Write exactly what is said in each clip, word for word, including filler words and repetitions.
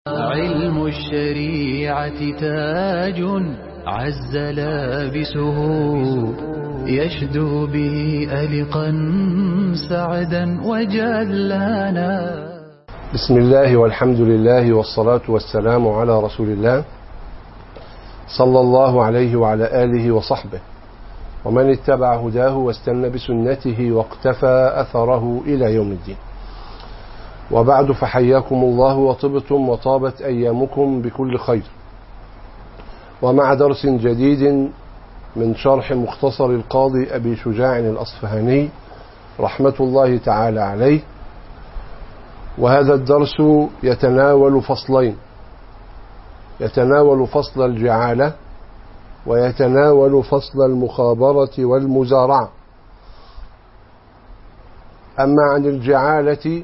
علم الشريعة تاج عز لابسه يشدو به ألقا سعدا وجلانا. بسم الله والحمد لله والصلاة والسلام على رسول الله صلى الله عليه وعلى آله وصحبه ومن اتبع هداه واستنى بسنته واقتفى أثره إلى يوم الدين. وبعد، فحياكم الله وطبتم وطابت أيامكم بكل خير، ومع درس جديد من شرح مختصر القاضي أبي شجاع الأصفهاني رحمة الله تعالى عليه. وهذا الدرس يتناول فصلين، يتناول فصل الجعالة ويتناول فصل المخابرة والمزارعة. أما عن الجعالة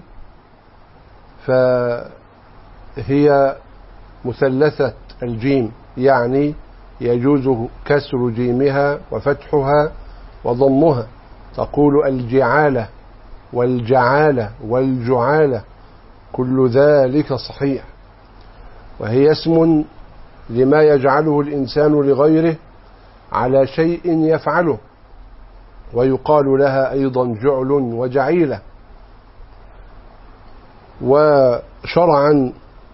فهي مثلثة الجيم، يعني يجوز كسر جيمها وفتحها وضمها، تقول الجعالة والجعالة والجعالة، كل ذلك صحيح. وهي اسم لما يجعله الإنسان لغيره على شيء يفعله، ويقال لها أيضا جعل وجعيلة. وشرعا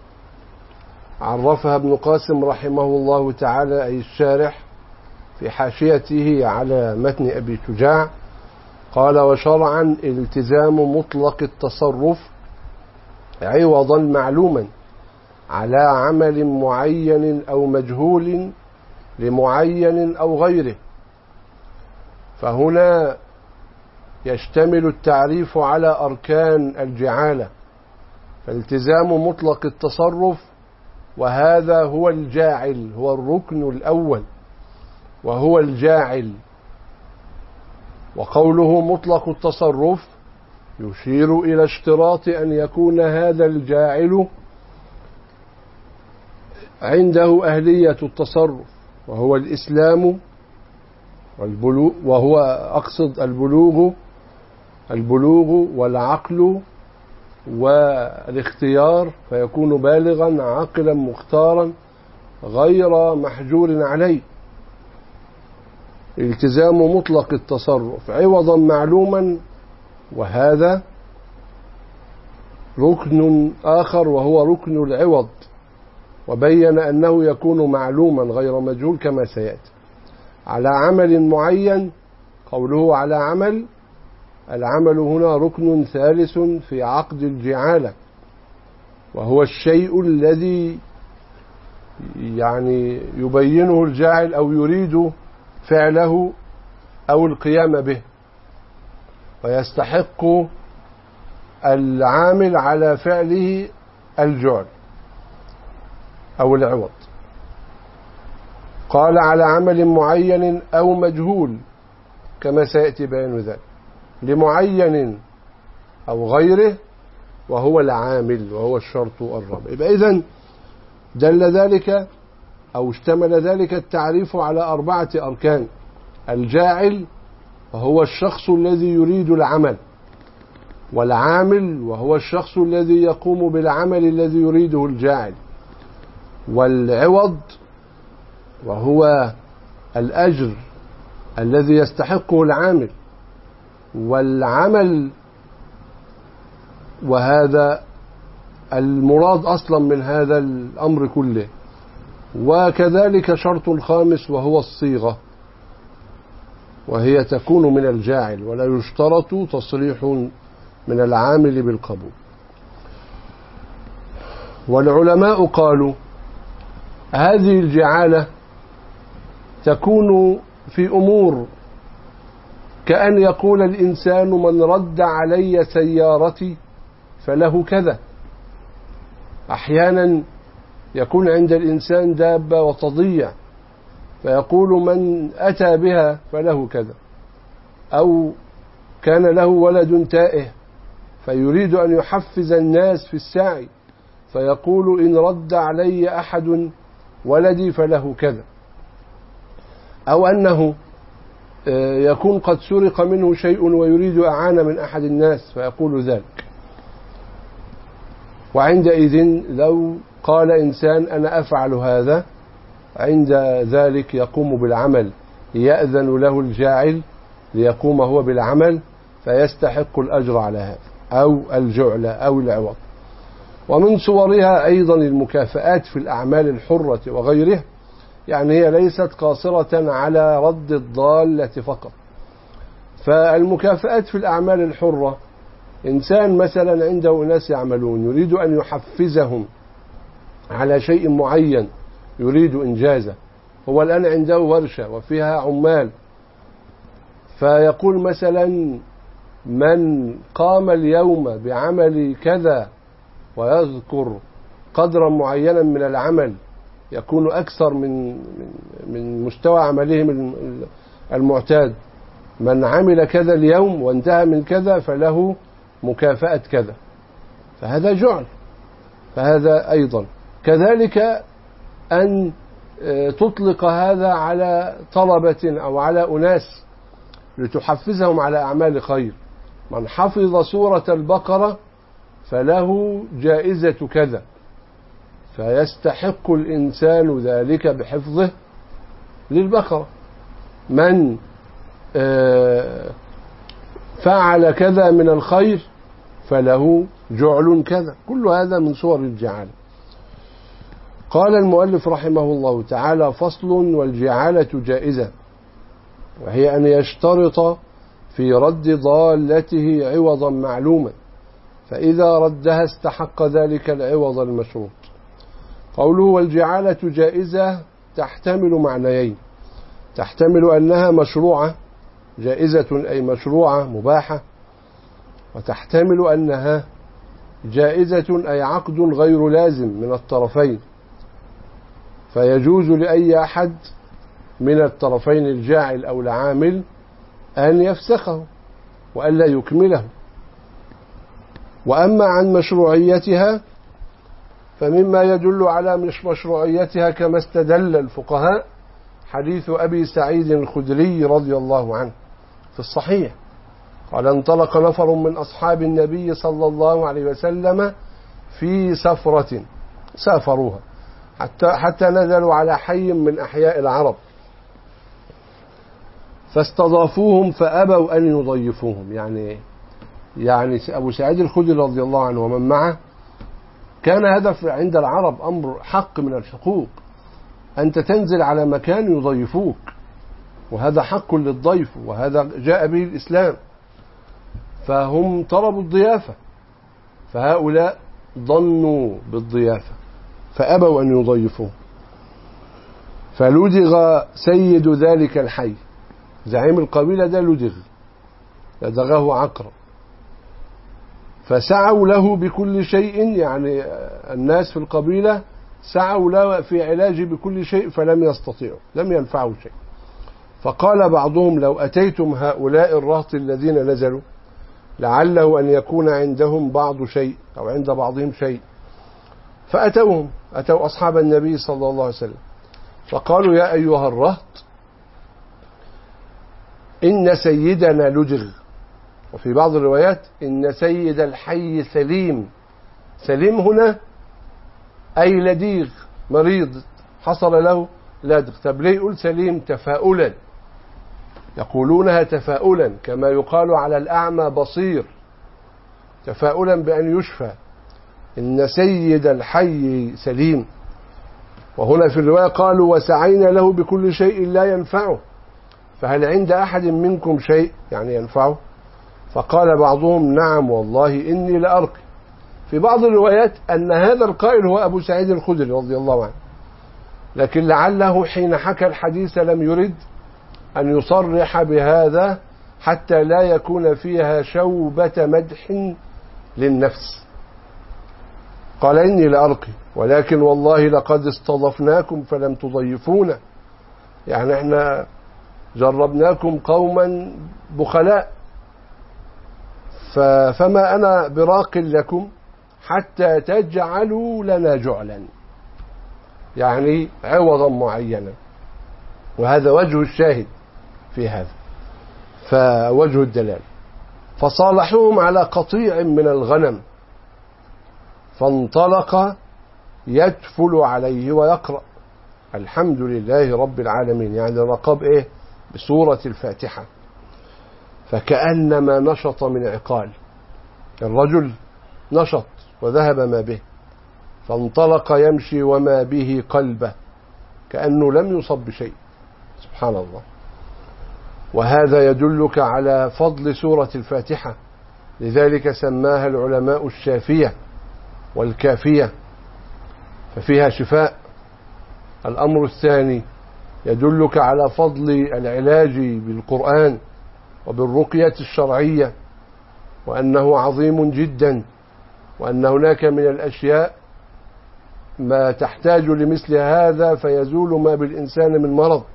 عرفها ابن قاسم رحمه الله تعالى أي الشارح في حاشيته على متن أبي شجاع، قال: وشرعا التزام مطلق التصرف عوضا معلوما على عمل معين أو مجهول لمعين أو غيره. فهنا يشتمل التعريف على أركان الجعالة، فالتزام مطلق التصرف، وهذا هو الجاعل، هو الركن الأول وهو الجاعل. وقوله مطلق التصرف يشير إلى اشتراط أن يكون هذا الجاعل عنده أهلية التصرف، وهو الإسلام والبلوغ، وهو أقصد البلوغ البلوغ والعقل والاختيار، فيكون بالغا عاقلا مختارا غير محجور عليه. التزام مطلق التصرف عوضا معلوما، وهذا ركن آخر وهو ركن العوض، وبين أنه يكون معلوما غير مجهول كما سيأتي. على عمل معين، قوله على عمل، العمل هنا ركن ثالث في عقد الجعالة، وهو الشيء الذي يعني يبينه الجاعل أو يريد فعله أو القيام به، ويستحق العامل على فعله الجعل أو العوض. قال على عمل معين أو مجهول كما سيأتي بيان ذلك، لمعين أو غيره، وهو العامل، وهو الشرط الرابع. يبقى إذن دل ذلك أو اشتمل ذلك التعريف على أربعة أركان: الجاعل وهو الشخص الذي يريد العمل، والعامل وهو الشخص الذي يقوم بالعمل الذي يريده الجاعل، والعوض وهو الأجر الذي يستحقه العامل، والعمل وهذا المراد أصلا من هذا الأمر كله. وكذلك شرط خامس وهو الصيغة، وهي تكون من الجاعل، ولا يشترط تصريح من العامل بالقبول. والعلماء قالوا هذه الجعالة تكون في أمور، كأن يقول الإنسان: من رد علي سيارتي فله كذا. أحيانا يكون عند الإنسان دابة وتضيع، فيقول: من أتى بها فله كذا. أو كان له ولد تائه فيريد أن يحفز الناس في السعي، فيقول: إن رد علي أحد ولدي فله كذا. أو أنه يكون قد سرق منه شيء ويريد أعانة من أحد الناس فيقول ذلك. وعندئذ لو قال إنسان أنا أفعل هذا، عند ذلك يقوم بالعمل، يأذن له الجاعل ليقوم هو بالعمل، فيستحق الأجر على هذا أو الجعل أو العوض. ومن صورها أيضا المكافآت في الأعمال الحرة وغيرها، يعني هي ليست قاصرة على رد الضالة فقط. فالمكافآت في الأعمال الحرة، إنسان مثلا عنده ناس يعملون يريد أن يحفزهم على شيء معين، يريد إنجازه، هو الآن عنده ورشة وفيها عمال، فيقول مثلا من قام اليوم بعمل كذا ويذكر قدرا معينا من العمل يكون أكثر من من مستوى عملهم المعتاد، من عمل كذا اليوم وانتهى من كذا فله مكافأة كذا، فهذا جعل. فهذا أيضا كذلك أن تطلق هذا على طلبة أو على أناس لتحفزهم على أعمال خير، من حفظ سورة البقرة فله جائزة كذا، فيستحق الإنسان ذلك بحفظه للبقرة. من فعل كذا من الخير فله جعل كذا. كل هذا من صور الجعالة. قال المؤلف رحمه الله تعالى: فصل: والجعالة جائزة، وهي أن يشترط في رد ضالته عوضا معلوما، فإذا ردها استحق ذلك العوض المشروط. قوله والجعالة جائزة تحتمل معنيين: تحتمل أنها مشروعة، جائزة أي مشروعة مباحة، وتحتمل أنها جائزة أي عقد غير لازم من الطرفين، فيجوز لأي أحد من الطرفين الجاعل أو العامل أن يفسخه وألا يكمله. وأما عن مشروعيتها فمما يدل على مش مشروعيتها كما استدل الفقهاء حديث أبي سعيد الخدري رضي الله عنه في الصحيح قال: انطلق نفر من أصحاب النبي صلى الله عليه وسلم في سفرة سافروها حتى, حتى نزلوا على حي من أحياء العرب، فاستضافوهم فأبوا أن يضيفوهم. يعني يعني أبو سعيد الخدري رضي الله عنه ومن معه كان هدف عند العرب أمر حق من الحقوق، أنت تنزل على مكان يضيفوك، وهذا حق للضيف، وهذا جاء به الإسلام، فهم طلبوا الضيافة، فهؤلاء ظنوا بالضيافة فأبوا أن يضيفوه، فلدغ سيد ذلك الحي، زعيم القبيلة ده لدغ، لدغه عقرب، فسعوا له بكل شيء، يعني الناس في القبيلة سعوا له في علاجه بكل شيء فلم يستطيعوا، لم ينفعوا شيء. فقال بعضهم: لو أتيتم هؤلاء الرهط الذين نزلوا لعله أن يكون عندهم بعض شيء أو عند بعضهم شيء. فأتوهم، أتوا أصحاب النبي صلى الله عليه وسلم فقالوا: يا أيها الرهط إن سيدنا لدغ، وفي بعض الروايات إن سيد الحي سليم. سليم هنا أي لديغ، مريض حصل له لدغ. طب ليه يقول سليم؟ تفاؤلا، يقولونها تفاؤلا كما يقال على الأعمى بصير، تفاؤلا بأن يشفى. إن سيد الحي سليم. وهنا في الرواية قالوا: وسعينا له بكل شيء لا ينفعه، فهل عند أحد منكم شيء يعني ينفعه؟ فقال بعضهم: نعم والله إني لأرقي. في بعض الروايات أن هذا القائل هو أبو سعيد الخدري رضي الله عنه، لكن لعله حين حكى الحديث لم يرد أن يصرح بهذا حتى لا يكون فيها شوبة مدح للنفس. قال: إني لأرقي ولكن والله لقد استضفناكم فلم تضيفونا، يعني احنا جربناكم قوما بخلاء، فما أنا براق لكم حتى تجعلوا لنا جعلا، يعني عوضا معينا. وهذا وجه الشاهد في هذا، فوجه الدلال. فصالحوهم على قطيع من الغنم، فانطلق يتفل عليه ويقرأ الحمد لله رب العالمين، يعني الرقاب إيه؟ بسورة الفاتحة. فكأنما نشط من عقال، الرجل نشط وذهب ما به، فانطلق يمشي وما به قلبه، كأنه لم يصب بشيء. سبحان الله. وهذا يدلك على فضل سورة الفاتحة، لذلك سماها العلماء الشافية والكافية، ففيها شفاء. الأمر الثاني يدلك على فضل العلاج بالقرآن وبالرقية الشرعية، وأنه عظيم جدا، وأن هناك من الأشياء ما تحتاج لمثل هذا فيزول ما بالإنسان من مرض.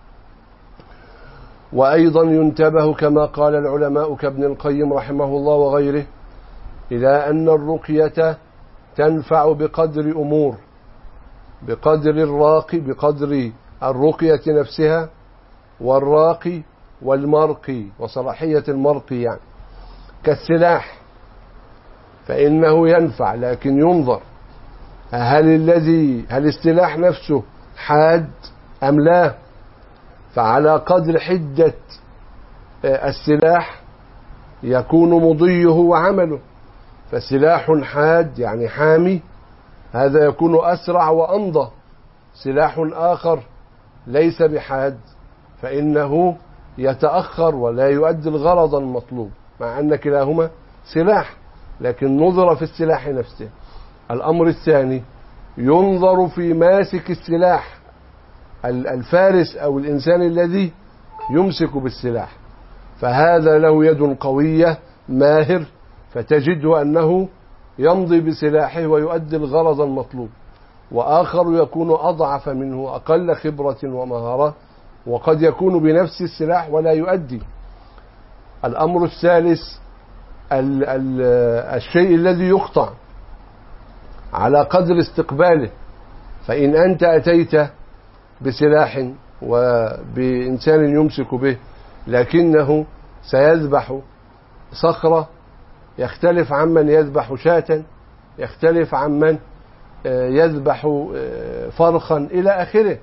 وأيضا ينتبه كما قال العلماء كابن القيم رحمه الله وغيره إلى أن الرقية تنفع بقدر أمور، بقدر الراقي، بقدر الرقية نفسها والراقي والمرقي وصلاحية المرقي، يعني كالسلاح فإنه ينفع، لكن ينظر هل الذي هل السلاح نفسه حاد أم لا. فعلى قدر حدة السلاح يكون مضيه وعمله، فسلاح حاد يعني حامي هذا يكون أسرع وأمضى، سلاح آخر ليس بحاد فإنه يتأخر ولا يؤدي الغرض المطلوب، مع أن كلاهما سلاح، لكن نظر في السلاح نفسه. الأمر الثاني ينظر في ماسك السلاح، الفارس أو الإنسان الذي يمسك بالسلاح، فهذا له يد قوية ماهر فتجده أنه يمضي بسلاحه ويؤدي الغرض المطلوب، وآخر يكون أضعف منه أقل خبرة ومهارة وقد يكون بنفس السلاح ولا يؤدي. الأمر الثالث ال ال الشيء الذي يقطع على قدر استقباله، فإن أنت أتيت بسلاح وبإنسان يمسك به لكنه سيذبح صخرة يختلف عمن يذبح شاة، يختلف عمن يذبح فرخا إلى آخره،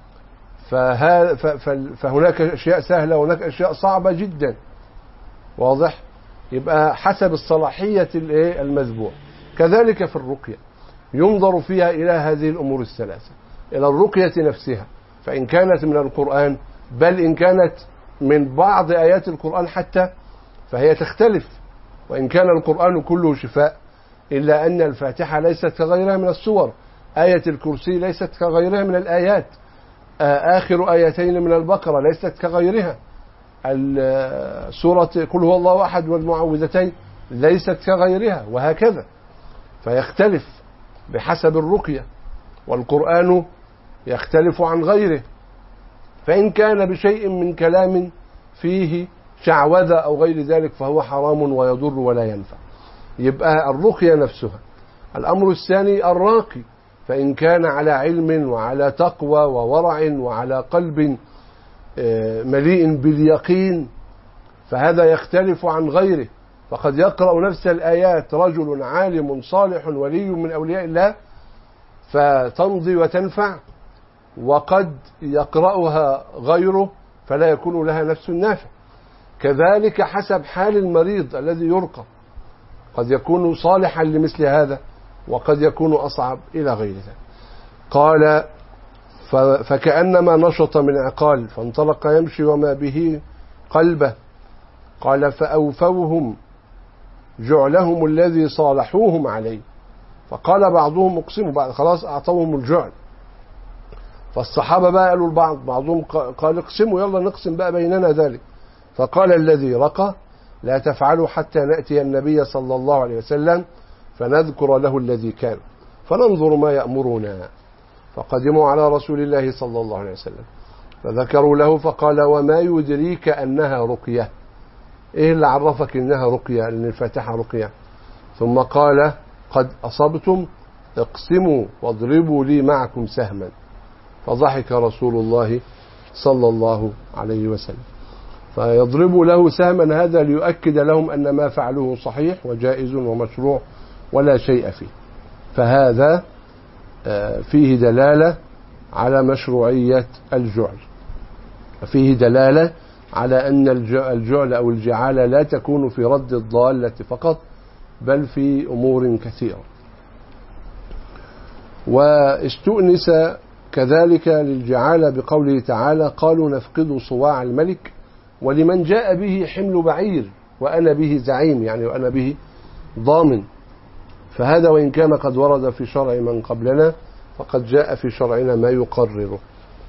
فهناك أشياء سهلة وهناك أشياء صعبة جدا، واضح؟ يبقى حسب الصلاحية المذبوح. كذلك في الرقية ينظر فيها إلى هذه الأمور الثلاثة، إلى الرقية نفسها، فإن كانت من القرآن بل إن كانت من بعض آيات القرآن حتى فهي تختلف، وإن كان القرآن كله شفاء إلا أن الفاتحة ليست كغيرها من السور، آية الكرسي ليست كغيرها من الآيات، آخر آيتين من البقرة ليست كغيرها، سورة قل هو الله أحد والمعوذتين ليست كغيرها، وهكذا، فيختلف بحسب الرقية. والقرآن يختلف عن غيره، فإن كان بشيء من كلام فيه شعوذة أو غير ذلك فهو حرام ويضر ولا ينفع. يبقى الرقية نفسها. الأمر الثاني الراقي، فإن كان على علم وعلى تقوى وورع وعلى قلب مليء باليقين فهذا يختلف عن غيره، فقد يقرأ نفس الآيات رجل عالم صالح ولي من أولياء الله فتمضي وتنفع، وقد يقرأها غيره فلا يكون لها نفس النافع. كذلك حسب حال المريض الذي يرقى، قد يكون صالحا لمثل هذا وقد يكون أصعب إلى غير ذلك. قال فكأنما نشط من عقال فانطلق يمشي وما به قلبه. قال فأوفوهم جعلهم الذي صالحوهم عليه، فقال بعضهم اقسموا، بعد خلاص أعطوهم الجعل، فالصحابة بقى قالوا البعض بعضهم قال اقسموا يلا نقسم بقى بيننا ذلك، فقال الذي رقى لا تفعلوا حتى نأتي النبي صلى الله عليه وسلم فنذكر له الذي كان فننظر ما يأمرنا. فقدموا على رسول الله صلى الله عليه وسلم فذكروا له فقال وما يدريك أنها رقية، إيه اللي عرفك إنها رقية، أن الفاتحة رقية؟ ثم قال قد أصبتم اقسموا واضربوا لي معكم سهما، فضحك رسول الله صلى الله عليه وسلم. فيضربوا له سهما هذا ليؤكد لهم أن ما فعلوه صحيح وجائز ومشروع ولا شيء فيه. فهذا فيه دلالة على مشروعية الجعل، فيه دلالة على أن الجعل أو الجعالة لا تكون في رد الضالة فقط، بل في أمور كثيرة. واستؤنس كذلك للجعالة بقوله تعالى: قالوا نفقد صواع الملك ولمن جاء به حمل بعير وأنا به زعيم، يعني وأنا به ضامن. فهذا وإن كان قد ورد في شرع من قبلنا فقد جاء في شرعنا ما يقرره.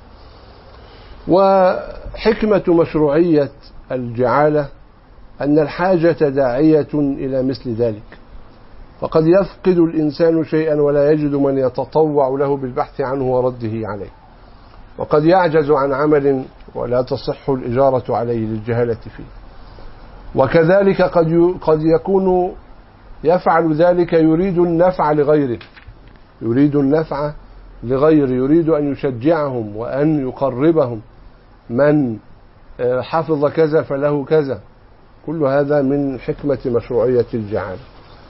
وحكمة مشروعية الجعالة أن الحاجة داعية إلى مثل ذلك، فقد يفقد الإنسان شيئا ولا يجد من يتطوع له بالبحث عنه ورده عليه، وقد يعجز عن عمل ولا تصح الإجارة عليه للجهالة فيه. وكذلك قد قد يكون يفعل ذلك يريد النفع لغيره، يريد النفع لغيره، يريد أن يشجعهم وأن يقربهم، من حفظ كذا فله كذا. كل هذا من حكمة مشروعية الجعالة.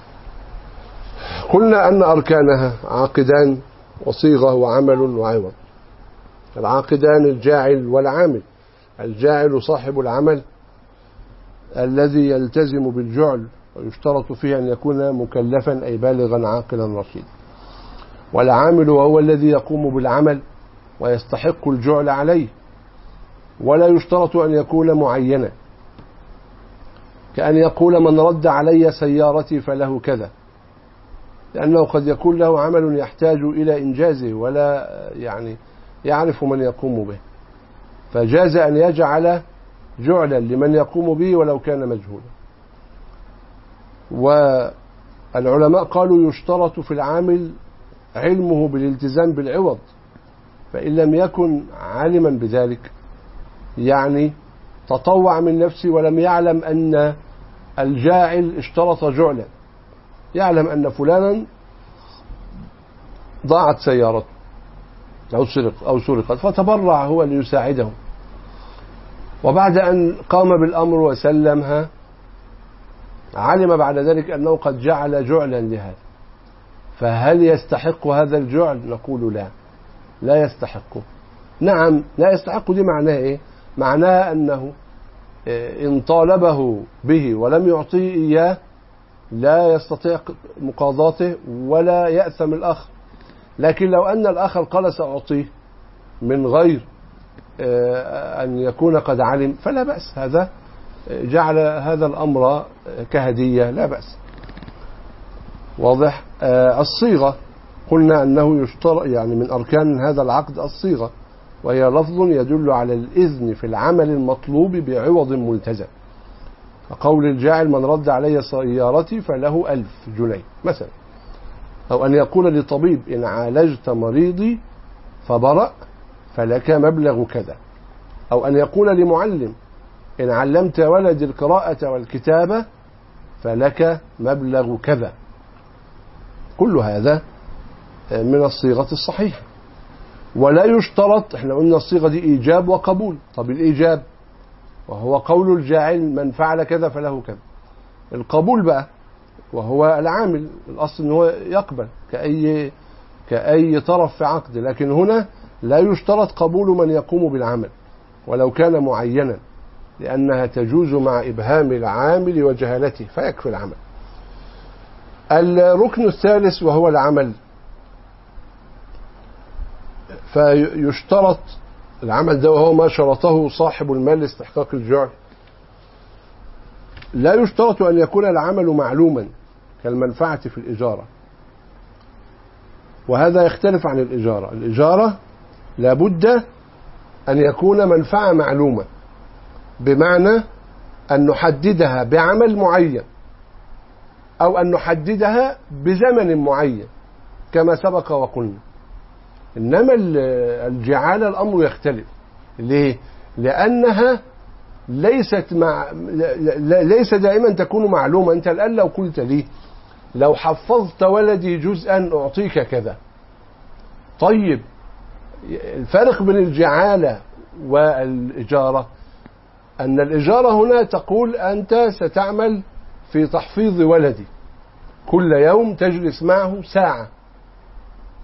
قلنا أن أركانها عاقدان وصيغة وعمل وعوض. العاقدان الجاعل والعامل. الجاعل صاحب العمل الذي يلتزم بالجعل، ويشترط فيه أن يكون مكلفا أي بالغا عاقلا رشيدا. والعامل وهو الذي يقوم بالعمل ويستحق الجعل عليه، ولا يشترط أن يكون معينا، كأن يقول من رد علي سيارتي فله كذا، لأنه قد يكون له عمل يحتاج إلى إنجازه ولا يعني يعرف من يقوم به، فجاز أن يجعل جعلا لمن يقوم به ولو كان مجهولا. والعلماء قالوا يشترط في العامل علمه بالالتزام بالعوض، فإن لم يكن عالما بذلك، يعني تطوع من نفسه ولم يعلم أن الجاعل اشترط جعلا، يعلم أن فلانا ضاعت سيارته أو سرق أو سرقت فتبرع هو ليساعده، وبعد أن قام بالأمر وسلمها علم بعد ذلك أنه قد جعل جعلا لهذا، فهل يستحق هذا الجعل؟ نقول لا، لا يستحقه. نعم لا يستحق، دي معناه إيه؟ معناه أنه إن طالبه به ولم يعطيه إياه لا يستطيع مقاضاته ولا يأثم الآخر. لكن لو أن الآخر قال سأعطيه من غير أن يكون قد علم فلا بأس، هذا جعل هذا الأمر كهدية لا بأس. واضح؟ الصيغة قلنا أنه يشترط يعني من أركان هذا العقد الصيغة، وهي لفظ يدل على الإذن في العمل المطلوب بعوض ملتزم، قول الجاعل من رد علي سيارتي فله ألف جنيه مثلا، أو أن يقول لطبيب إن عالجت مريضي فبرأ فلك مبلغ كذا، أو أن يقول لمعلم إن علمت ولد القراءة والكتابة فلك مبلغ كذا. كل هذا من الصيغة الصحيحة. ولا يشترط، احنا قلنا الصيغة دي إيجاب وقبول. طب الإيجاب وهو قول الجاعل من فعل كذا فله كذا. القبول بقى وهو العامل، الأصل أنه يقبل كأي, كأي طرف في عقد، لكن هنا لا يشترط قبول من يقوم بالعمل ولو كان معينا، لأنها تجوز مع إبهام العامل وجهالته فيكفي العمل. الركن الثالث وهو العمل، فيشترط العمل ده وهو ما شرطه صاحب المال لاستحقاق الجعل. لا يشترط أن يكون العمل معلوما كالمنفعة في الإجارة، وهذا يختلف عن الإجارة. الإجارة لابد أن يكون منفعة معلومة، بمعنى أن نحددها بعمل معين أو أن نحددها بزمن معين كما سبق وقلنا. إنما الجعالة الأمر يختلف. ليه؟ لأنها ليست مع ليس دائما تكون معلومة. أنت الآن لو قلت لي لو حفظت ولدي جزءا أعطيك كذا، طيب الفرق بين الجعالة والإجارة أن الإجارة هنا تقول أنت ستعمل في تحفيظ ولدي، كل يوم تجلس معه ساعة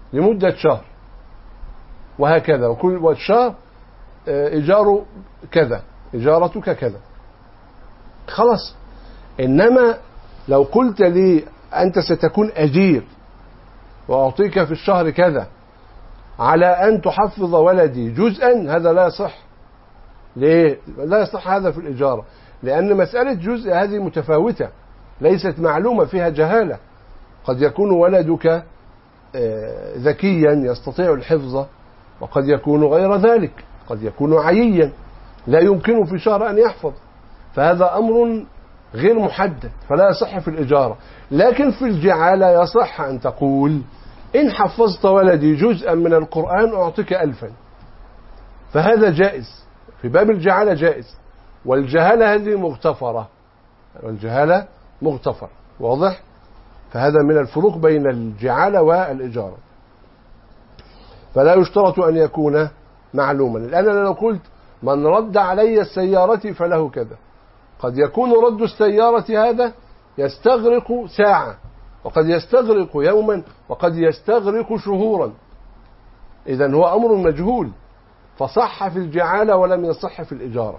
لمدة شهر وهكذا، وكل شهر إيجاره كذا، إجارتك كذا، خلاص. إنما لو قلت لي أنت ستكون أجير وأعطيك في الشهر كذا على أن تحفظ ولدي جزءا، هذا لا يصح. ليه؟ لا يصح هذا في الإجارة، لأن مسألة جزء هذه متفاوتة، ليست معلومة، فيها جهالة. قد يكون ولدك ذكيا يستطيع الحفظ، وقد يكون غير ذلك، قد يكون عييا لا يمكنه في شهر أن يحفظ، فهذا أمر غير محدد، فلا يصح في الإجارة. لكن في الجعالة يصح أن تقول إن حفظت ولدي جزءا من القرآن أعطيك ألفا، فهذا جائز في باب الجعالة، جائز. والجهالة هذه مغتفرة، والجهالة مغتفر، واضح؟ فهذا من الفروق بين الجعالة والإجارة. فلا يشترط أن يكون معلوما. الآن أنا لو قلت من رد علي السيارة فله كذا، قد يكون رد السيارة هذا يستغرق ساعة، وقد يستغرق يوما، وقد يستغرق شهورا. إذن هو أمر مجهول، فصح في الجعالة ولم يصح في الإجارة.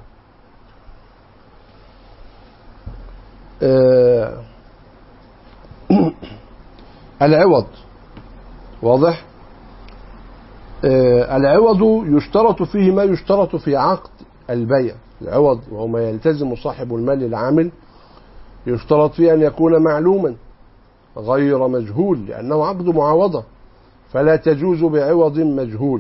آه العوض، واضح؟ آه العوض يشترط فيه ما يشترط في عقد البيع. العوض وهو ما يلتزم صاحب المال العامل، يشترط فيه أن يكون معلوما غير مجهول، لأنه عقد معاوضة، فلا تجوز بعوض مجهول.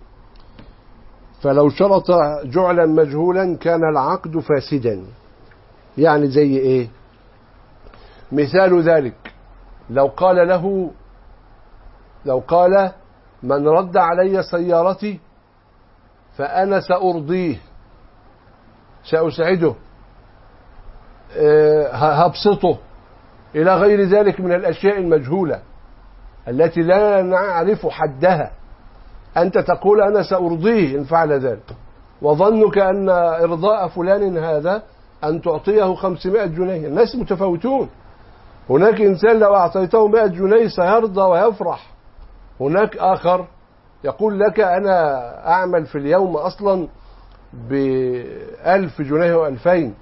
فلو شرط جعلا مجهولا كان العقد فاسدا. يعني زي إيه؟ مثال ذلك لو قال له لو قال من رد علي سيارتي فأنا سأرضيه، سأسعده، هبسطه، إلى غير ذلك من الأشياء المجهولة التي لا نعرف حدها. أنت تقول أنا سأرضيه إن فعل ذلك، وظنك أن إرضاء فلان هذا أن تعطيه خمسمائة جنيه. الناس متفاوتون، هناك إنسان لو أعطيته مائة جنيه سيرضى ويفرح، هناك آخر يقول لك أنا أعمل في اليوم أصلا بألف جنيه وألفين،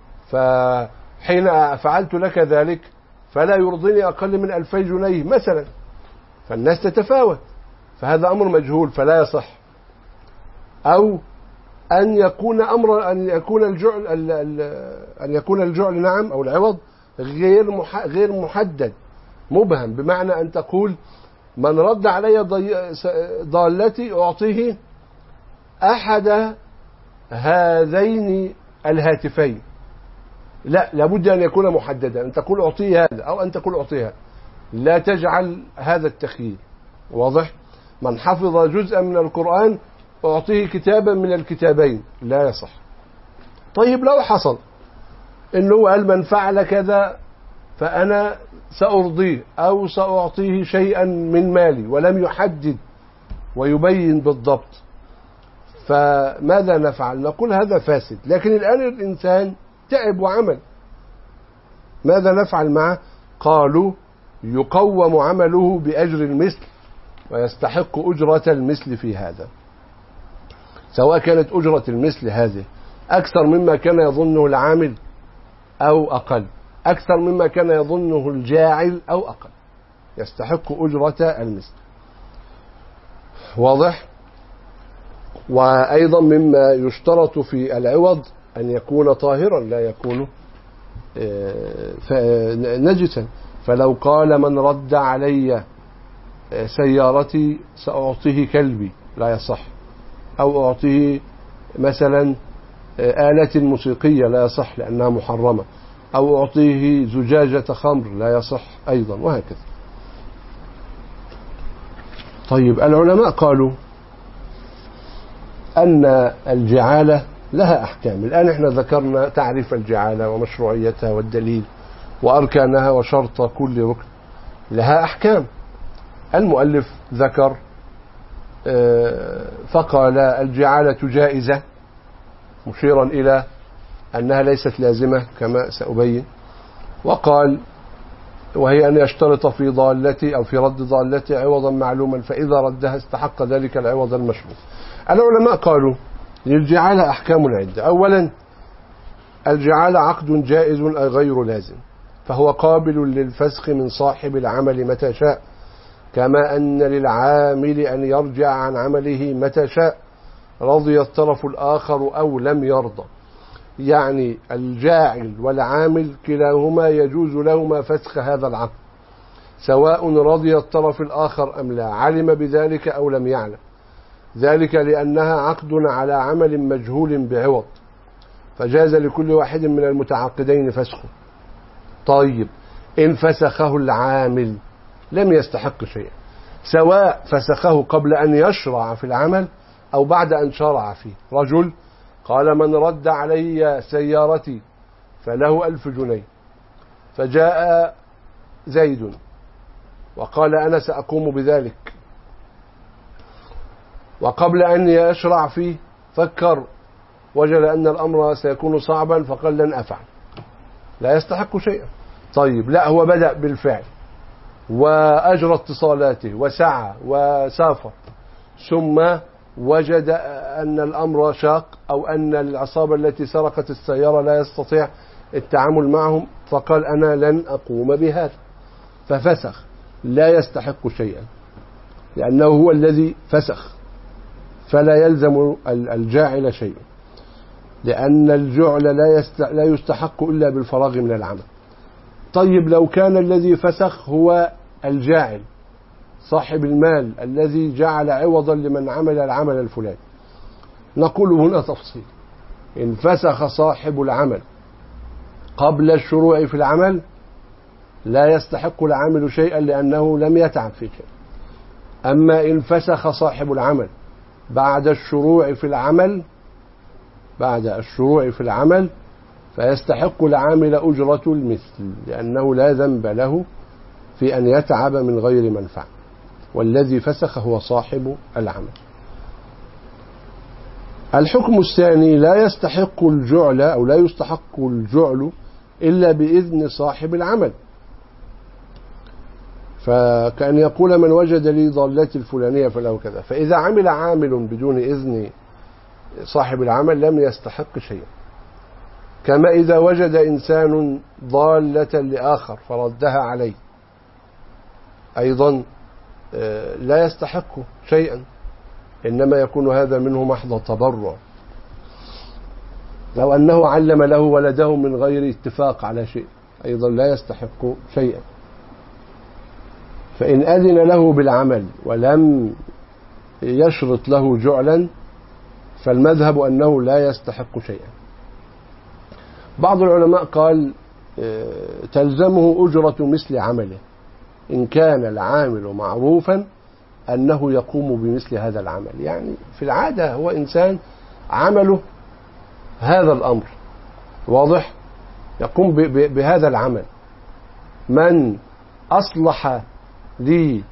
فحين فعلت لك ذلك فلا يرضيني أقل من ألفي جنيه مثلا. فالناس تتفاوت، فهذا أمر مجهول فلا يصح. أو أن يكون أمر أن يكون الجعل أن يكون الجعل نعم أو العوض غير غير محدد، مبهم، بمعنى أن تقول من رد علي ضالتي أعطيه أحد هذين الهاتفين. لا، لابد أن يكون محددا، أن تقول أعطيه هذا أو أن تقول أعطيها، لا تجعل هذا التخيير، واضح؟ من حفظ جزءا من القرآن أعطيه كتابا من الكتابين، لا يصح. طيب لو حصل إنه قال من فعل كذا فأنا سأرضيه أو سأعطيه شيئا من مالي، ولم يحدد ويبين بالضبط، فماذا نفعل؟ نقول هذا فاسد. لكن الآن الإنسان تعب وعمل، ماذا نفعل معه؟ قالوا يقوم عمله بأجر المثل، ويستحق أجرة المثل في هذا، سواء كانت أجرة المثل هذه أكثر مما كان يظنه العامل أو أقل، أكثر مما كان يظنه الجاعل أو أقل، يستحق أجرة المثل، واضح؟ وأيضا مما يشترط في العوض أن يكون طاهرا، لا يكون نجسا. فلو قال من رد علي سيارتي سأعطيه كلبي، لا يصح. أو أعطيه مثلا آلة موسيقية، لا يصح لأنها محرمة. أو أعطيه زجاجة خمر، لا يصح أيضا، وهكذا. طيب العلماء قالوا أن الجعالة لها أحكام. الآن احنا ذكرنا تعريف الجعالة ومشروعيتها والدليل وأركانها وشرط كل ركن، لها أحكام. المؤلف ذكر فقال الجعالة جائزة، مشيرا إلى أنها ليست لازمة كما سأبين. وقال وهي أن يشترط في ضالته أو في رد ضالته عوضا معلوما، فإذا ردها استحق ذلك العوض المشروط. العلماء قالوا للجعالة أحكام عدة. أولا، الجعالة عقد جائز أي غير لازم، فهو قابل للفسخ من صاحب العمل متى شاء، كما أن للعامل أن يرجع عن عمله متى شاء رضي الطرف الآخر أو لم يرضى. يعني الجاعل والعامل كلاهما يجوز لهما فسخ هذا العقد، سواء رضي الطرف الآخر أم لا، علم بذلك أو لم يعلم، ذلك لأنها عقد على عمل مجهول بعوض، فجاز لكل واحد من المتعاقدين فسخه. طيب، إن فسخه العامل لم يستحق شيئا، سواء فسخه قبل أن يشرع في العمل أو بعد أن شرع فيه. رجل قال: من رد علي سيارتي فله ألف جنيه، فجاء زيد وقال: أنا سأقوم بذلك، وقبل أن يشرع فيه فكر وجد أن الأمر سيكون صعبا فقال: لن أفعل، لا يستحق شيئا. طيب، لا، هو بدأ بالفعل وأجرى اتصالاته وسعى وسافر، ثم وجد أن الأمر شاق أو أن العصابة التي سرقت السيارة لا يستطيع التعامل معهم، فقال: أنا لن أقوم بهذا، ففسخ، لا يستحق شيئا لأنه هو الذي فسخ، فلا يلزم الجاعل شيء، لأن الجعل لا يستحق إلا بالفراغ من العمل. طيب، لو كان الذي فسخ هو الجاعل صاحب المال الذي جعل عوضا لمن عمل العمل الفلاني، نقول هنا تفصيل: إن فسخ صاحب العمل قبل الشروع في العمل لا يستحق العامل شيئا لأنه لم يتعب في شيء. أما إن فسخ صاحب العمل بعد الشروع في العمل بعد الشروع في العمل فيستحق العامل أجرة المثل، لأنه لا ذنب له في أن يتعب من غير منفعة، والذي فسخ هو صاحب العمل. الحكم الثاني: لا يستحق الجعل أو لا يستحق الجعل إلا بإذن صاحب العمل، فكأن يقول: من وجد لي ضالتي الفلانية فله كذا، فإذا عمل عامل بدون إذن صاحب العمل لم يستحق شيئا. كما إذا وجد إنسان ضالة لآخر فردها عليه، أيضا لا يستحق شيئا، إنما يكون هذا منه محض تبرع. لو أنه علم له ولده من غير اتفاق على شيء أيضا لا يستحق شيئا. فإن أذن له بالعمل ولم يشرط له جعلا فالمذهب أنه لا يستحق شيئا. بعض العلماء قال: تلزمه أجرة مثل عمله إن كان العامل معروفا أنه يقوم بمثل هذا العمل. يعني في العادة هو إنسان عمله هذا الأمر واضح، يقوم بهذا العمل. من أصلح لي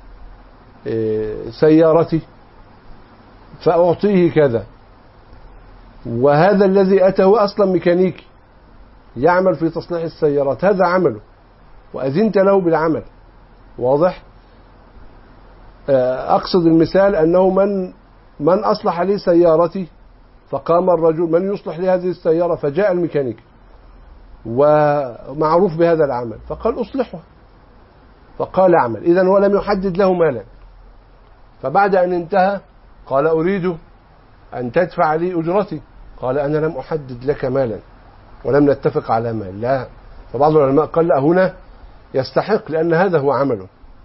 سيارتي فأعطيه كذا، وهذا الذي أتى هو أصلا ميكانيكي يعمل في تصليح السيارات، هذا عمله وأذنت له بالعمل واضح. أقصد المثال أنه من من أصلح لي سيارتي، فقام الرجل من يصلح لي هذه السيارة، فجاء الميكانيكي ومعروف بهذا العمل فقال: أصلحها، فقال: أعمل. إذن هو لم يحدد له مالا، فبعد أن انتهى قال: أريد أن تدفع لي أجرتي، قال: أنا لم أحدد لك مالا ولم نتفق على مال. لا، فبعض العلماء قال: لا، هنا يستحق لأن هذا هو عمله،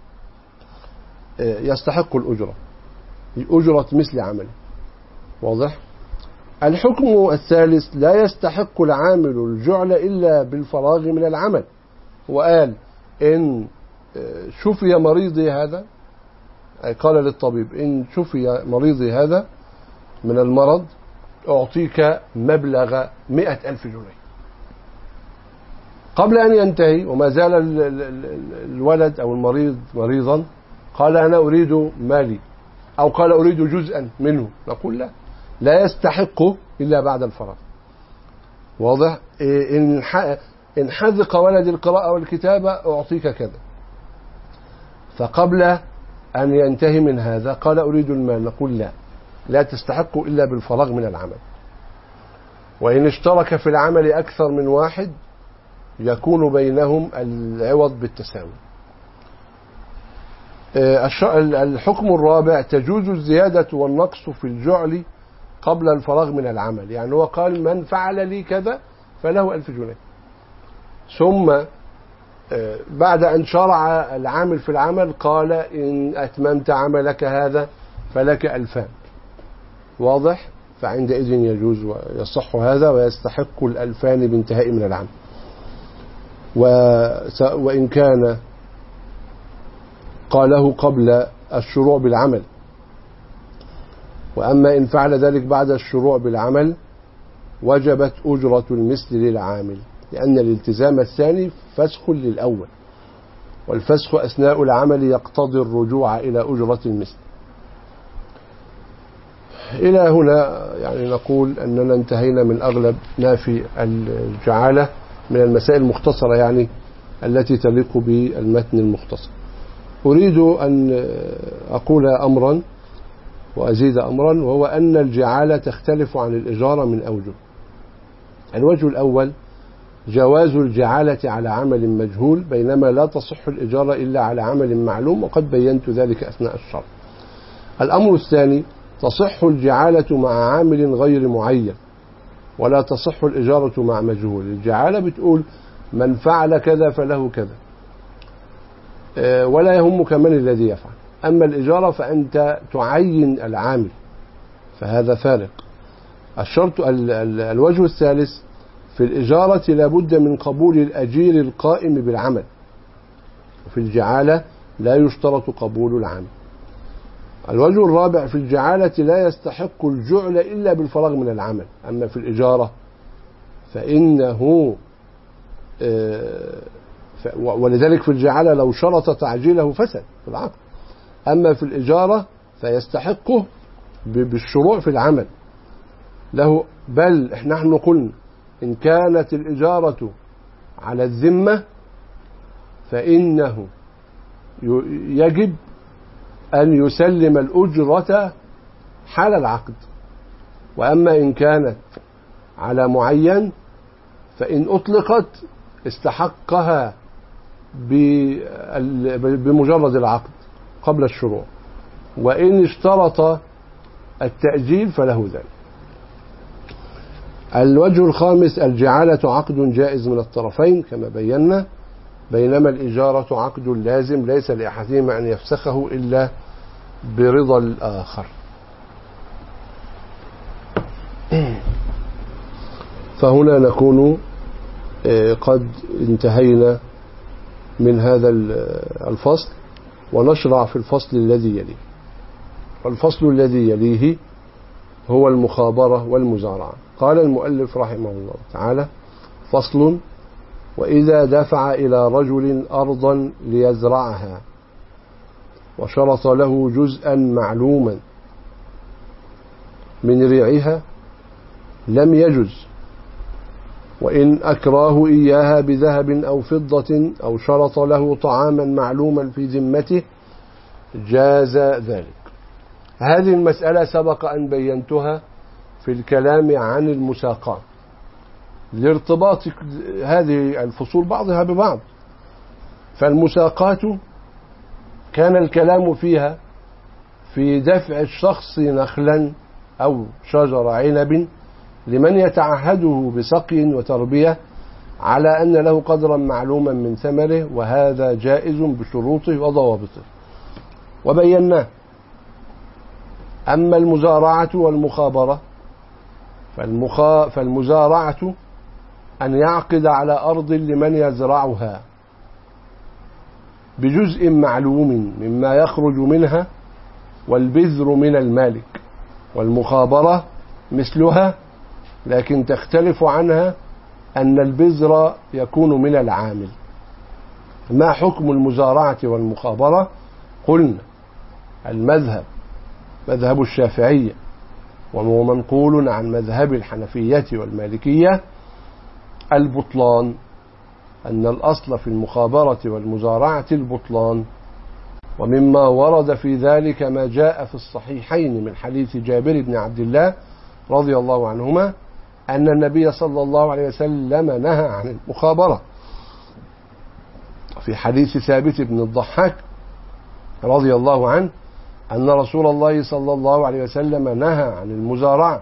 يستحق الأجرة، أجرة مثل عمله واضح. الحكم الثالث: لا يستحق العامل الجعل إلا بالفراغ من العمل. وقال: إن شفي مريضي هذا، قال للطبيب: إن شفي مريضي هذا من المرض أعطيك مبلغ مئة ألف جنيه. قبل أن ينتهي وما زال الولد أو المريض مريضا قال: أنا أريد مالي، أو قال: أريد جزءا منه، نقول: لا، لا يستحق إلا بعد الفراغ واضح. إن حذق ولد القراءة والكتابة أعطيك كذا، فقبل أن ينتهي من هذا قال أريد المال، نقول لا، لا تستحق إلا بالفراغ من العمل. وإن اشترك في العمل أكثر من واحد يكون بينهم العوض بالتساوي. الحكم الرابع تجوز الزيادة والنقص في الجعل قبل الفراغ من العمل. يعني هو قال من فعل لي كذا فله ألف جنيه، ثم بعد أن شرع العامل في العمل قال إن أتممت عملك هذا فلك ألفان. واضح؟ فعندئذ يجوز ويصح هذا ويستحق الألفان بانتهاء من العمل. وإن كان قاله قبل الشروع بالعمل. وأما إن فعل ذلك بعد الشروع بالعمل وجبت أجرة المثل للعامل، لأن الالتزام الثاني فسخ للأول، والفسخ أثناء العمل يقتضي الرجوع إلى أجرة المثل. إلى هنا يعني نقول أننا انتهينا من أغلب نافي الجعالة من المسائل المختصرة يعني التي تليق بالمتن المختصر. أريد أن أقول أمرا وأزيد أمرا، وهو أن الجعالة تختلف عن الإجارة من أوجه. الوجه الأول جواز الجعالة على عمل مجهول، بينما لا تصح الإجارة إلا على عمل معلوم، وقد بينت ذلك أثناء الشرح. الأمر الثاني تصح الجعالة مع عامل غير معين، ولا تصح الإجارة مع مجهول. الجعالة بتقول من فعل كذا فله كذا، ولا يهمك من الذي يفعل. أما الإجارة فأنت تعين العامل، فهذا فارق. الشرط الوجه الثالث في الإجارة لابد من قبول الأجير القائم بالعمل، وفي الجعالة لا يشترط قبول العامل. الوجه الرابع في الجعالة لا يستحق الجعل إلا بالفراغ من العمل. أما في الإجارة فإنه ولذلك في الجعالة لو شرط تعجيله فسد في العقد. أما في الإجارة فيستحقه بالشروع في العمل له. بل نحن قلنا إن كانت الإجارة على الذمة فإنه يجب أن يسلم الأجرة حال العقد. وأما إن كانت على معين فإن أطلقت استحقها بمجرد العقد قبل الشروع، وإن اشترط التأجيل فله ذلك. الوجه الخامس الجعالة عقد جائز من الطرفين كما بينا، بينما الإجارة عقد لازم ليس لأحدهما أن يفسخه إلا برضا الآخر. فهنا نكون قد انتهينا من هذا الفصل، ونشرع في الفصل الذي يليه. والفصل الذي يليه هو المخابرة والمزارعة. قال المؤلف رحمه الله تعالى: فصل: وإذا دفع إلى رجل أرضا ليزرعها وشرط له جزءا معلوما من ريعها لم يجز، وإن أكراه إياها بذهب أو فضة أو شرط له طعاما معلوما في ذمته جاز ذلك. هذه المسألة سبق أن بينتها في الكلام عن المساقات لارتباط هذه الفصول بعضها ببعض. فالمساقات كان الكلام فيها في دفع الشخص نخلا أو شجر عنب لمن يتعهده بسقي وتربية على أن له قدرا معلوما من ثمره، وهذا جائز بشروطه وضوابطه وبيناه. أما المزارعة والمخابرة فالمخا... فالمزارعة أن يعقد على أرض لمن يزرعها بجزء معلوم مما يخرج منها والبذر من المالك، والمخابرة مثلها لكن تختلف عنها أن البذر يكون من العامل. ما حكم المزارعة والمخابرة؟ قلنا المذهب مذهب الشافعية ومنقول عن مذهب الحنفية والمالكية البطلان، أن الأصل في المخابرة والمزارعة البطلان. ومما ورد في ذلك ما جاء في الصحيحين من حديث جابر بن عبد الله رضي الله عنهما أن النبي صلى الله عليه وسلم نهى عن المخابرة. في حديث ثابت بن الضحاك رضي الله عنه أن رسول الله صلى الله عليه وسلم نهى عن المزارعة.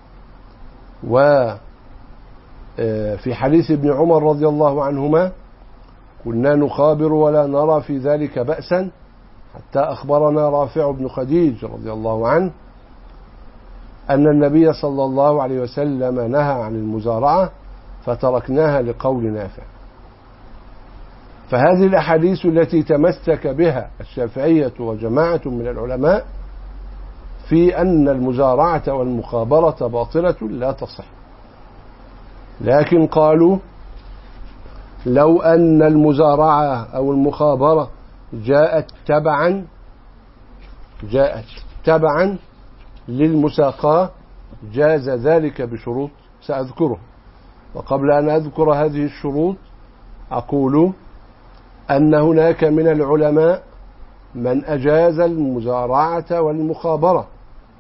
وفي حديث ابن عمر رضي الله عنهما كنا نخابر ولا نرى في ذلك بأسا حتى أخبرنا رافع بن خديج رضي الله عنه أن النبي صلى الله عليه وسلم نهى عن المزارعة فتركناها لقول نافع. فهذه الأحاديث التي تمسك بها الشافعية وجماعة من العلماء في أن المزارعة والمخابرة باطلة لا تصح، لكن قالوا لو أن المزارعة أو المخابرة جاءت تبعا جاءت تبعا للمساقاة جاز ذلك بشروط سأذكره. وقبل أن أذكر هذه الشروط أقول أن هناك من العلماء من أجاز المزارعة والمخابرة،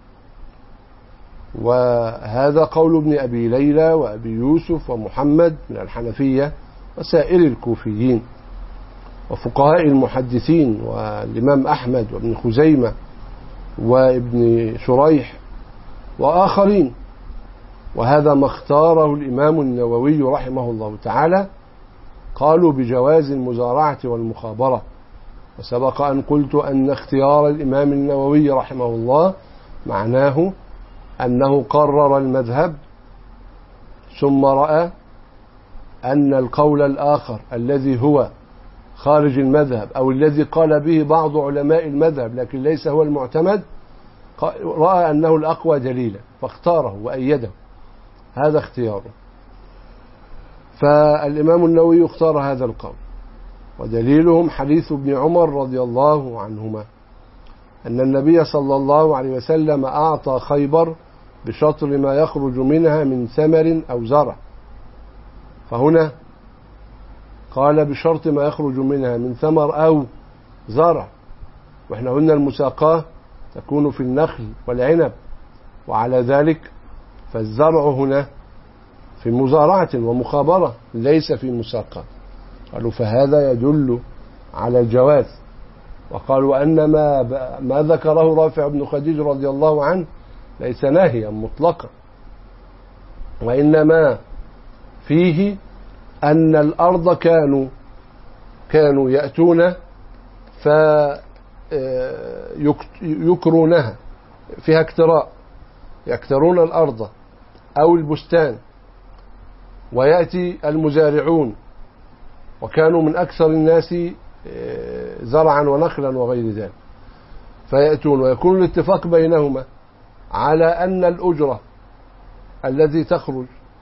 وهذا قول ابن أبي ليلى وأبي يوسف ومحمد من الحنفية وسائر الكوفيين وفقهاء المحدثين والإمام أحمد وابن خزيمة وابن شريح وآخرين. وهذا ما اختاره الإمام النووي رحمه الله تعالى، قالوا بجواز المزارعة والمخابرة. وسبق أن قلت أن اختيار الإمام النووي رحمه الله معناه أنه قرر المذهب ثم رأى أن القول الآخر الذي هو خارج المذهب أو الذي قال به بعض علماء المذهب لكن ليس هو المعتمد، رأى أنه الأقوى دليلا فاختاره وأيده. هذا اختياره. فالإمام النووي اختار هذا القول، ودليلهم حديث ابن عمر رضي الله عنهما أن النبي صلى الله عليه وسلم أعطى خيبر بشطر ما يخرج منها من ثمر أو زرع. فهنا قال بشرط ما يخرج منها من ثمر أو زرع، وإحنا قلنا المساقاة تكون في النخل والعنب، وعلى ذلك فالزرع هنا في مزارعة ومخابرة ليس في مساقاة. قالوا فهذا يدل على الجواز. وقالوا أن ما, ما ذكره رافع بن خديج رضي الله عنه ليس ناهيا مطلقا، وإنما فيه أن الأرض كانوا كانوا يأتون فيكرونها، فيها اكتراء، يكترون الأرض أو البستان، ويأتي المزارعون وكانوا من أكثر الناس زرعا ونخلا وغير ذلك، فيأتون ويكون الاتفاق بينهما على أن الأجرة الذي تخرج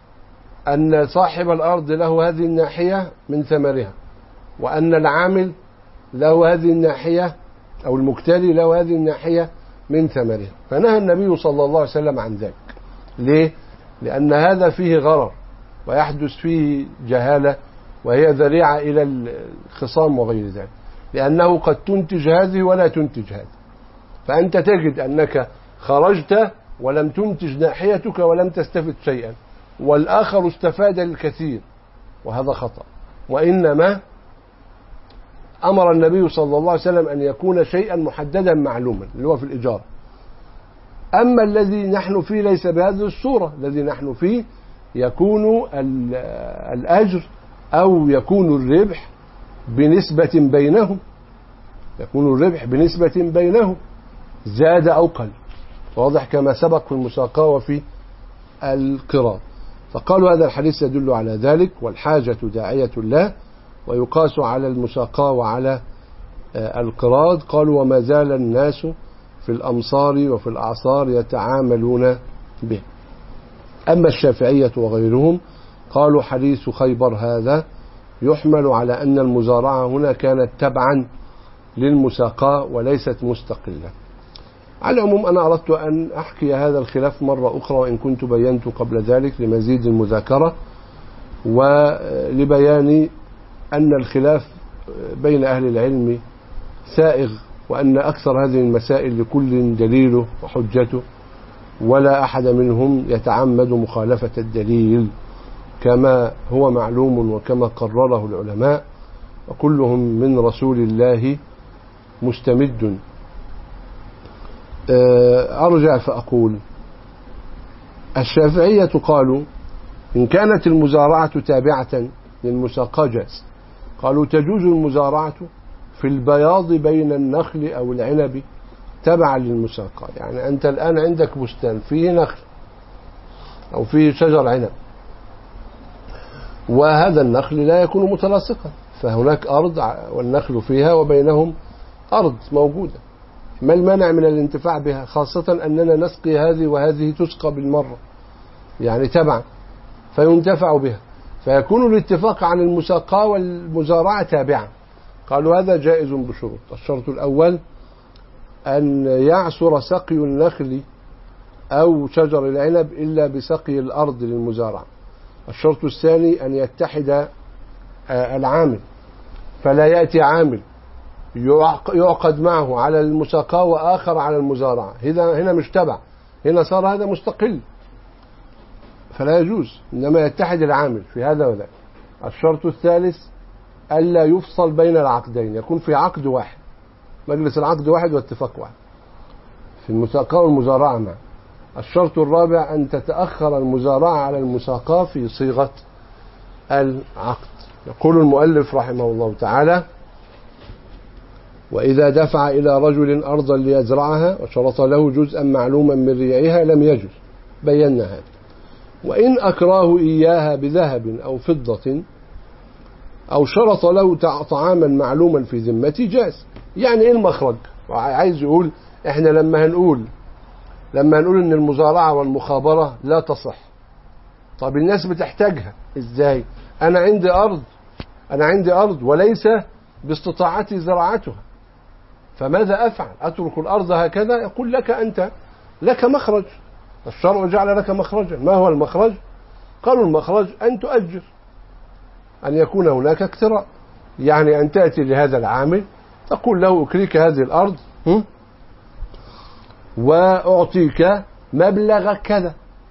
أن صاحب الأرض له هذه الناحية من ثمرها، وأن العامل له هذه الناحية أو المكتري له هذه الناحية من ثمرها. فنهى النبي صلى الله عليه وسلم عن ذلك. ليه؟ لأن هذا فيه غرر ويحدث فيه جهالة وهي ذريعة إلى الخصام وغير ذلك، لأنه قد تنتج هذه ولا تنتج هذه، فأنت تجد أنك خرجت ولم تنتج ناحيتك ولم تستفد شيئا، والآخر استفاد الكثير، وهذا خطأ. وإنما أمر النبي صلى الله عليه وسلم أن يكون شيئا محددا معلوما اللي هو في الإجارة. أما الذي نحن فيه ليس بهذه الصورة. الذي نحن فيه يكون الأجر أو يكون الربح بنسبة بينهم، يكون الربح بنسبة بينهم زاد أو قل، واضح كما سبق في المساقاة وفي القراض. فقالوا هذا الحديث يدل على ذلك، والحاجة داعية له، ويقاس على المساقاة وعلى القراض. قالوا وما زال الناس في الأمصار وفي الأعصار يتعاملون به. أما الشافعية وغيرهم قالوا حديث خيبر هذا يحمل على أن المزارعة هنا كانت تبعا للمساقاة وليست مستقلة. على العموم أنا أردت أن أحكي هذا الخلاف مرة أخرى، وإن كنت بينت قبل ذلك لمزيد المذاكرة ولبيان أن الخلاف بين أهل العلم سائغ وأن أكثر هذه المسائل لكل دليله وحجته، ولا أحد منهم يتعمد مخالفة الدليل كما هو معلوم وكما قرره العلماء، وكلهم من رسول الله مستمد. أرجع فأقول الشافعية قالوا إن كانت المزارعة تابعة للمساقاة جاز. قالوا تجوز المزارعة في البياض بين النخل أو العنب تبعا للمساقاة. يعني أنت الآن عندك بستان فيه نخل أو فيه شجر عنب، وهذا النخل لا يكون متلاصقا، فهناك أرض والنخل فيها وبينهم أرض موجودة، ما المانع من الانتفاع بها؟ خاصة أننا نسقي هذه وهذه تسقى بالمرة، يعني تبعا، فينتفع بها، فيكون الاتفاق عن المساقاة والمزارعة تابعا. قالوا هذا جائز بشروط. الشرط الأول أن يعسر سقي النخل أو شجر العنب إلا بسقي الأرض للمزارعة. الشرط الثاني أن يتحد العامل، فلا يأتي عامل يعقد معه على المساقاة وآخر على المزارعة، هنا مش تبع، هنا صار هذا مستقل فلا يجوز، إنما يتحد العامل في هذا وذاك. الشرط الثالث ألا يفصل بين العقدين، يكون في عقد واحد، مجلس العقد واحد واتفاق واحد في المساقاة والمزارعة معا. الشرط الرابع أن تتأخر المزارعة على المساقاة في صيغة العقد. يقول المؤلف رحمه الله تعالى: وإذا دفع إلى رجل أرضا ليزرعها وشرط له جزءا معلوما من ريعها لم يجز، بينا هذا. وإن أكراه إياها بذهب أو فضة أو شرط له طعاما معلوما في ذمته جاز. يعني إيه المخرج؟ عايز يقول إحنا لما هنقول لما هنقول إن المزارعة والمخابرة لا تصح، طب الناس بتحتاجها إزاي؟ أنا عندي أرض أنا عندي أرض وليس باستطاعتي زراعتها، فماذا أفعل؟ أترك الأرض هكذا؟ يقول لك أنت لك مخرج، الشرع جعل لك مخرجا. ما هو المخرج؟ قالوا المخرج أن تؤجر، أن يكون هناك اكتراء، يعني أن تأتي لهذا العامل تقول له أكريك هذه الأرض وأعطيك مبلغ كذا،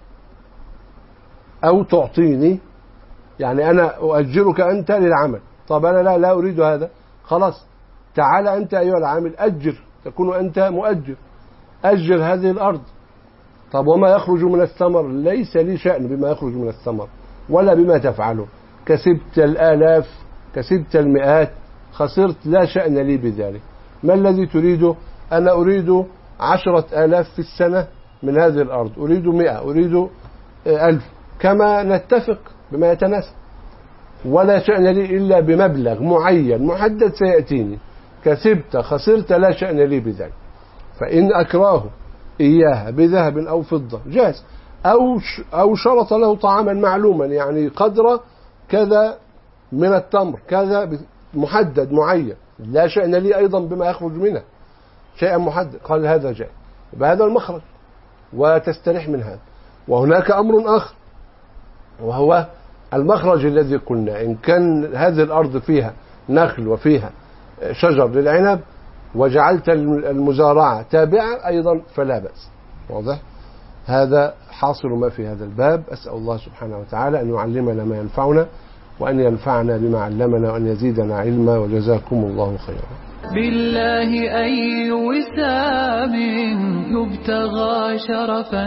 أو تعطيني، يعني أنا أؤجرك أنت للعمل. طب أنا لا لا أريد هذا، خلاص تعال أنت أيها العامل أجر، تكون أنت مؤجر، أجر هذه الأرض. طب وما يخرج من الثمر؟ ليس لي شأن بما يخرج من الثمر ولا بما تفعله، كسبت الآلاف كسبت المئات خسرت، لا شأن لي بذلك. ما الذي تريده؟ أنا أريد عشرة آلاف في السنة من هذه الأرض، أريد مئة، أريد ألف، كما نتفق بما يتناسب، ولا شأن لي إلا بمبلغ معين محدد سيأتيني، كسبت خسرت لا شأن لي بذلك. فإن أكراه إياها بذهب أو فضة جاز، أو أو شرط له طعاما معلوما، يعني قدر كذا من التمر كذا محدد معين، لا شأن لي أيضا بما يخرج منه، شيئا محدد، قال هذا جاء بهذا المخرج وتستريح من هذا. وهناك أمر آخر وهو المخرج الذي قلنا، إن كان هذه الأرض فيها نخل وفيها شجر للعنب وجعلت المزارعة تابعة أيضا فلا بأس. واضح؟ هذا حاصل ما في هذا الباب. أسأل الله سبحانه وتعالى أن يعلمنا ما ينفعنا وأن ينفعنا بما علمنا وأن يزيدنا علما، وجزاكم الله خيرا. بالله أي وسام يبتغى شرفا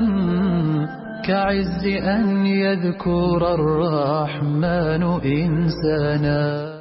كعز أن يذكر الرحمن إنسانا.